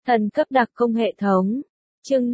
Thần cấp đặc công hệ thống. Chương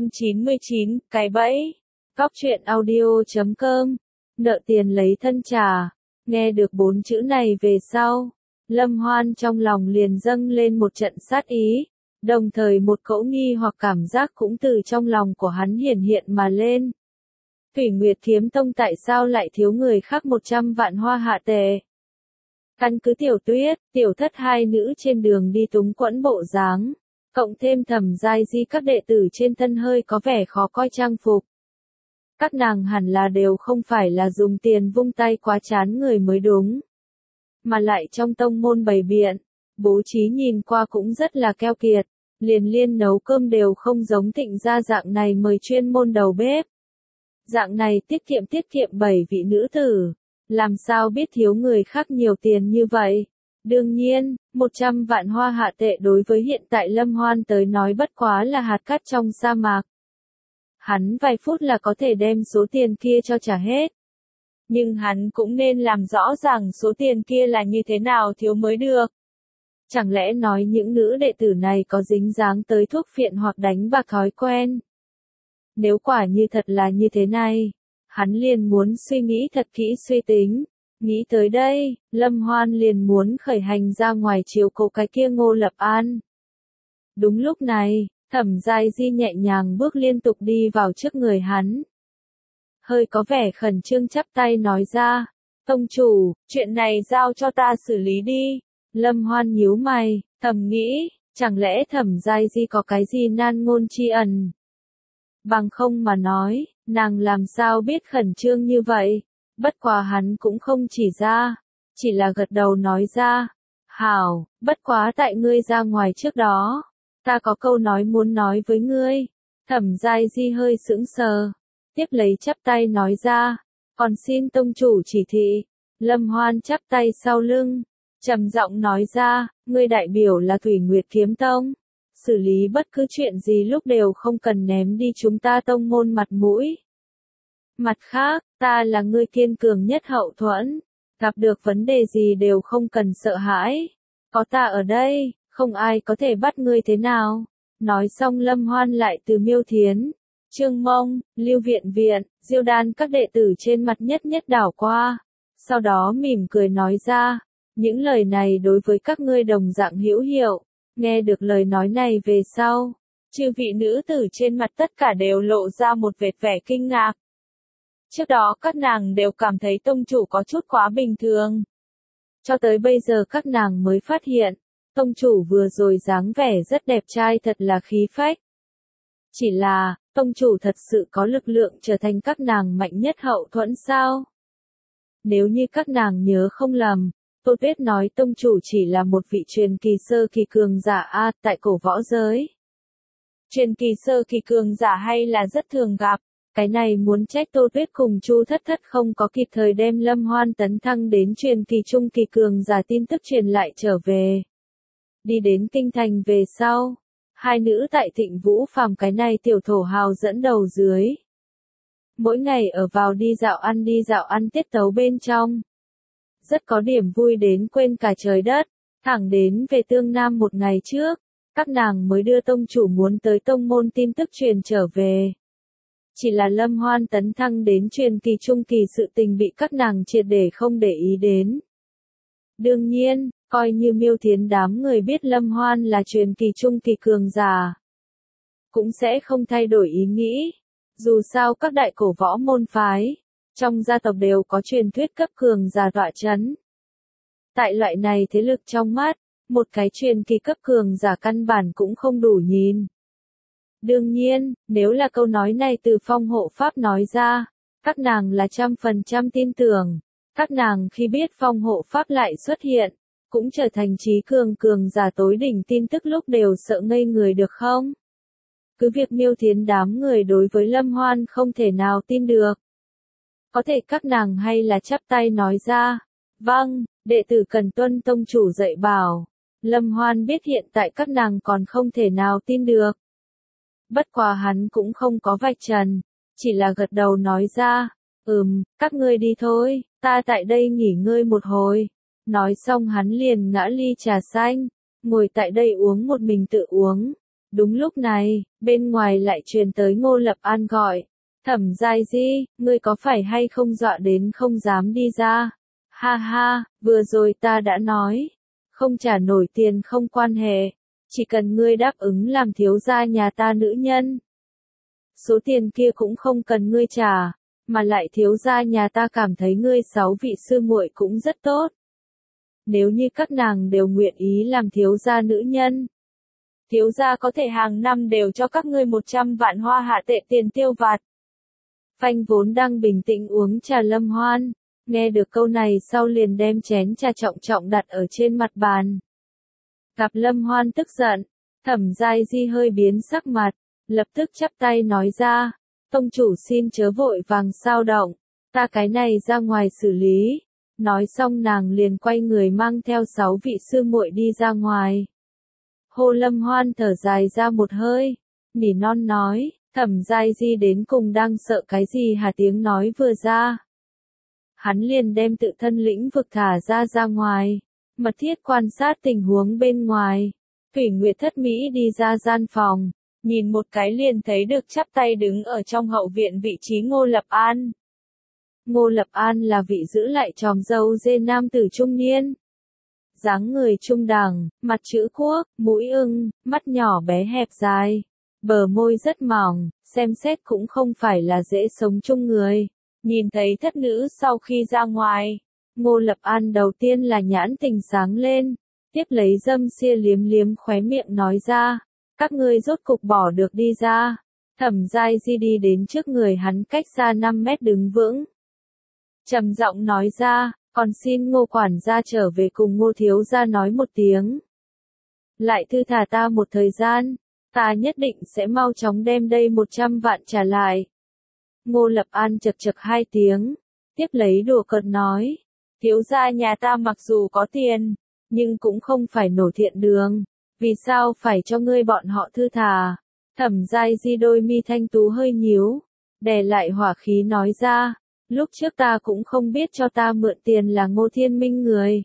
599, cái bẫy. Góc truyện audio.com. Nợ tiền lấy thân trả. Nghe được 4 chữ này về sau, Lâm Hoan trong lòng liền dâng lên một trận sát ý, đồng thời một cỗ nghi hoặc cảm giác cũng từ trong lòng của hắn hiển hiện mà lên. Thủy Nguyệt Kiếm Tông tại sao lại thiếu người khác 100 vạn hoa hạ tệ? Căn cứ Tiểu Tuyết, Tiểu Thất hai nữ trên đường đi túng quẫn bộ dáng, cộng thêm Thẩm Giai Di các đệ tử trên thân hơi có vẻ khó coi trang phục. Các nàng hẳn là đều không phải là dùng tiền vung tay quá chán người mới đúng, mà lại trong tông môn bày biện, bố trí nhìn qua cũng rất là keo kiệt, liền liên nấu cơm đều không giống Thịnh gia dạng này mời chuyên môn đầu bếp. Dạng này tiết kiệm 7 vị nữ tử, làm sao biết thiếu người khác nhiều tiền như vậy. Đương nhiên, 100 vạn hoa hạ tệ đối với hiện tại Lâm Hoan tới nói bất quá là hạt cát trong sa mạc. Hắn vài phút là có thể đem số tiền kia cho trả hết. Nhưng hắn cũng nên làm rõ ràng số tiền kia là như thế nào thiếu mới được. Chẳng lẽ nói những nữ đệ tử này có dính dáng tới thuốc phiện hoặc đánh bạc thói quen? Nếu quả như thật là như thế này, hắn liền muốn suy nghĩ thật kỹ suy tính. Nghĩ tới đây, Lâm Hoan liền muốn khởi hành ra ngoài chiếu cố cái kia Ngô Lập An. Đúng lúc này, Thẩm Giai Di nhẹ nhàng bước liên tục đi vào trước người hắn. Hơi có vẻ khẩn trương chắp tay nói ra, tông chủ, chuyện này giao cho ta xử lý đi. Lâm Hoan nhíu mày, thầm nghĩ, chẳng lẽ Thẩm Giai Di có cái gì nan ngôn tri ẩn? Bằng không mà nói, nàng làm sao biết khẩn trương như vậy? Bất quá hắn cũng không chỉ ra, chỉ là gật đầu nói ra, hảo, bất quá tại ngươi ra ngoài trước đó, ta có câu nói muốn nói với ngươi. Thẩm Giai Di hơi sững sờ, tiếp lấy chắp tay nói ra, còn xin tông chủ chỉ thị. Lâm Hoan chắp tay sau lưng, trầm giọng nói ra, ngươi đại biểu là Thủy Nguyệt Kiếm Tông, xử lý bất cứ chuyện gì lúc đều không cần ném đi chúng ta tông môn mặt mũi. Mặt khác, ta là ngươi kiên cường nhất hậu thuẫn, gặp được vấn đề gì đều không cần sợ hãi, có ta ở đây, không ai có thể bắt ngươi thế nào. Nói xong Lâm Hoan lại từ Miêu Thiến, Trương Mông, Lưu Viện, Diêu Đan các đệ tử trên mặt nhất đảo qua, sau đó mỉm cười nói ra, những lời này đối với các ngươi đồng dạng hữu hiệu. Nghe được lời nói này về sau, chư vị nữ tử trên mặt tất cả đều lộ ra một vệt vẻ kinh ngạc. Trước đó các nàng đều cảm thấy tông chủ có chút quá bình thường. Cho tới bây giờ các nàng mới phát hiện, tông chủ vừa rồi dáng vẻ rất đẹp trai thật là khí phách. Chỉ là, tông chủ thật sự có lực lượng trở thành các nàng mạnh nhất hậu thuẫn sao? Nếu như các nàng nhớ không lầm, Tô Tuyết nói tông chủ chỉ là một vị truyền kỳ sơ kỳ cường giả tại cổ võ giới. Truyền kỳ sơ kỳ cường giả hay là rất thường gặp. Cái này muốn trách Tô Tuyết cùng Chu Thất Thất không có kịp thời đem Lâm Hoan tấn thăng đến truyền kỳ trung kỳ cường giả tin tức truyền lại trở về. Đi đến kinh thành về sau, hai nữ tại Thịnh Vũ Phàm cái này tiểu thổ hào dẫn đầu dưới. Mỗi ngày ở vào đi dạo ăn tiết tấu bên trong. Rất có điểm vui đến quên cả trời đất, thẳng đến về Tương Nam một ngày trước, các nàng mới đưa tông chủ muốn tới tông môn tin tức truyền trở về. Chỉ là Lâm Hoan tấn thăng đến truyền kỳ trung kỳ sự tình bị các nàng triệt để không để ý đến. Đương nhiên, coi như Miêu Thiến đám người biết Lâm Hoan là truyền kỳ trung kỳ cường giả, cũng sẽ không thay đổi ý nghĩ. Dù sao các đại cổ võ môn phái, trong gia tộc đều có truyền thuyết cấp cường giả tọa chấn. Tại loại này thế lực trong mắt, một cái truyền kỳ cấp cường giả căn bản cũng không đủ nhìn. Đương nhiên, nếu là câu nói này từ Phong Hộ Pháp nói ra, các nàng là 100% tin tưởng. Các nàng khi biết Phong Hộ Pháp lại xuất hiện, cũng trở thành trí cường giả tối đỉnh tin tức lúc đều sợ ngây người được không? Cứ việc Miêu Thiến đám người đối với Lâm Hoan không thể nào tin được. Có thể các nàng hay là chắp tay nói ra, vâng, đệ tử cần tuân tông chủ dạy bảo. Lâm Hoan biết hiện tại các nàng còn không thể nào tin được. Bất quá hắn cũng không có vạch trần, chỉ là gật đầu nói ra, các ngươi đi thôi, ta tại đây nghỉ ngơi một hồi. Nói xong hắn liền ngã ly trà xanh, ngồi tại đây uống một mình tự uống. Đúng lúc này, bên ngoài lại truyền tới Ngô Lập An gọi. Thẩm Giai Di, ngươi có phải hay không dọa đến không dám đi ra? Ha ha, vừa rồi ta đã nói. Không trả nổi tiền không quan hệ. Chỉ cần ngươi đáp ứng làm thiếu gia nhà ta nữ nhân. Số tiền kia cũng không cần ngươi trả. Mà lại thiếu gia nhà ta cảm thấy ngươi 6 vị sư muội cũng rất tốt. Nếu như các nàng đều nguyện ý làm thiếu gia nữ nhân. Thiếu gia có thể hàng năm đều cho các ngươi 100 vạn hoa hạ tệ tiền tiêu vặt. Phanh vốn đang bình tĩnh uống trà Lâm Hoan, nghe được câu này sau liền đem chén trà trọng trọng đặt ở trên mặt bàn. Gặp Lâm Hoan tức giận, Thẩm Giai Di hơi biến sắc mặt, lập tức chắp tay nói ra, tông chủ xin chớ vội vàng sao động, ta cái này ra ngoài xử lý. Nói xong nàng liền quay người mang theo 6 vị sư muội đi ra ngoài. Hồ Lâm Hoan thở dài ra một hơi, nỉ non nói, Thẩm Giai Di đến cùng đang sợ cái gì hả? Tiếng nói vừa ra. Hắn liền đem tự thân lĩnh vực thả ra ngoài, mật thiết quan sát tình huống bên ngoài. Thủy Nguyệt Thất Mỹ đi ra gian phòng, nhìn một cái liền thấy được chắp tay đứng ở trong hậu viện vị trí Ngô Lập An. Ngô Lập An là vị giữ lại tròm râu dê nam tử trung niên. Dáng người trung đẳng, mặt chữ quốc, mũi ưng, mắt nhỏ bé hẹp dài, bờ môi rất mỏng, xem xét cũng không phải là dễ sống chung người. Nhìn thấy thất nữ sau khi ra ngoài, Ngô Lập An đầu tiên là nhãn tình sáng lên, tiếp lấy dâm xia liếm liếm khóe miệng nói ra, các ngươi rốt cục bỏ được đi ra. Thẩm Giai Di đi đến trước người hắn cách xa 5 mét đứng vững. Trầm giọng nói ra, còn xin Ngô quản gia trở về cùng Ngô thiếu gia nói một tiếng. Lại thư thả ta một thời gian, ta nhất định sẽ mau chóng đem đây 100 vạn trả lại. Ngô Lập An chật chật 2 tiếng, tiếp lấy đùa cợt nói, thiếu gia nhà ta mặc dù có tiền, nhưng cũng không phải nổi thiện đường, vì sao phải cho ngươi bọn họ thư thả. Thẩm Giai Di đôi mi thanh tú hơi nhíu, đè lại hỏa khí nói ra, lúc trước ta cũng không biết cho ta mượn tiền là Ngô Thiên Minh người.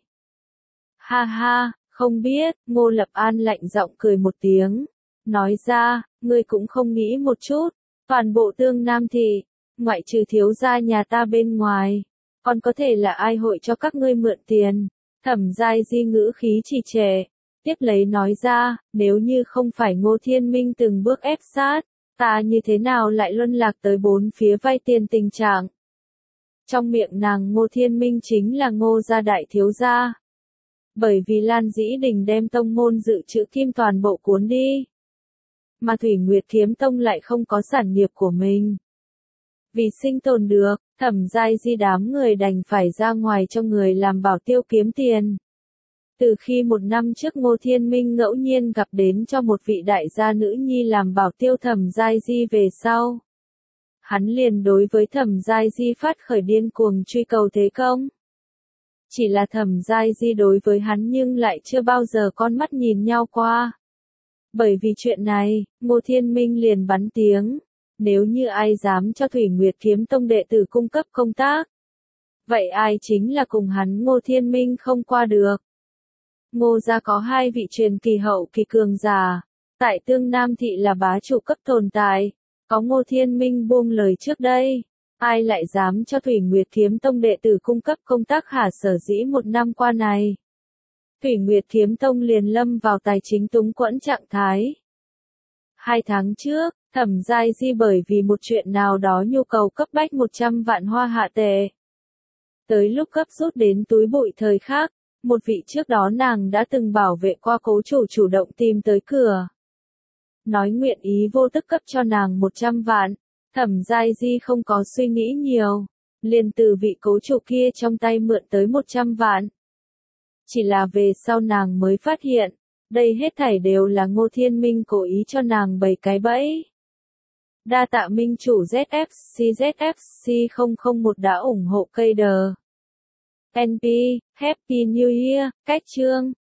Ha ha, không biết, Ngô Lập An lạnh giọng cười một tiếng, nói ra, ngươi cũng không nghĩ một chút, toàn bộ Tương Nam thị, ngoại trừ thiếu gia nhà ta bên ngoài, còn có thể là ai hội cho các ngươi mượn tiền. Thẩm Giai Di ngữ khí trì trệ, tiếp lấy nói ra, nếu như không phải Ngô Thiên Minh từng bước ép sát, ta như thế nào lại luân lạc tới 4 phía vay tiền tình trạng. Trong miệng nàng Ngô Thiên Minh chính là Ngô gia đại thiếu gia. Bởi vì Lan Dĩ Đình đem tông môn dự trữ kim toàn bộ cuốn đi. Mà Thủy Nguyệt Kiếm Tông lại không có sản nghiệp của mình. Vì sinh tồn được, Thẩm Giai Di đám người đành phải ra ngoài cho người làm bảo tiêu kiếm tiền. Từ khi 1 năm trước Ngô Thiên Minh ngẫu nhiên gặp đến cho một vị đại gia nữ nhi làm bảo tiêu Thẩm Giai Di về sau. Hắn liền đối với Thẩm Giai Di phát khởi điên cuồng truy cầu thế công. Chỉ là Thẩm Giai Di đối với hắn nhưng lại chưa bao giờ con mắt nhìn nhau qua. Bởi vì chuyện này, Ngô Thiên Minh liền bắn tiếng. Nếu như ai dám cho Thủy Nguyệt Kiếm Tông đệ tử cung cấp công tác, vậy ai chính là cùng hắn Ngô Thiên Minh không qua được. Ngô gia có 2 vị truyền kỳ hậu kỳ cường giả, tại Tương Nam thị là bá chủ cấp tồn tại, có Ngô Thiên Minh buông lời trước đây, ai lại dám cho Thủy Nguyệt Kiếm Tông đệ tử cung cấp công tác hả? Sở dĩ 1 năm qua này, Thủy Nguyệt Kiếm Tông liền lâm vào tài chính túng quẫn trạng thái. 2 tháng trước, Thẩm Giai Di bởi vì một chuyện nào đó nhu cầu cấp bách 100 vạn hoa hạ tệ. Tới lúc cấp rút đến túi bụi thời khắc, một vị trước đó nàng đã từng bảo vệ qua cố chủ chủ động tìm tới cửa. Nói nguyện ý vô tức cấp cho nàng 100 vạn, Thẩm Giai Di không có suy nghĩ nhiều, liền từ vị cố chủ kia trong tay mượn tới 100 vạn. Chỉ là về sau nàng mới phát hiện, đây hết thảy đều là Ngô Thiên Minh cố ý cho nàng bày cái bẫy. Đa tạ minh chủ ZFC 001 đã ủng hộ cây đờ. NP, Happy New Year, cách chương.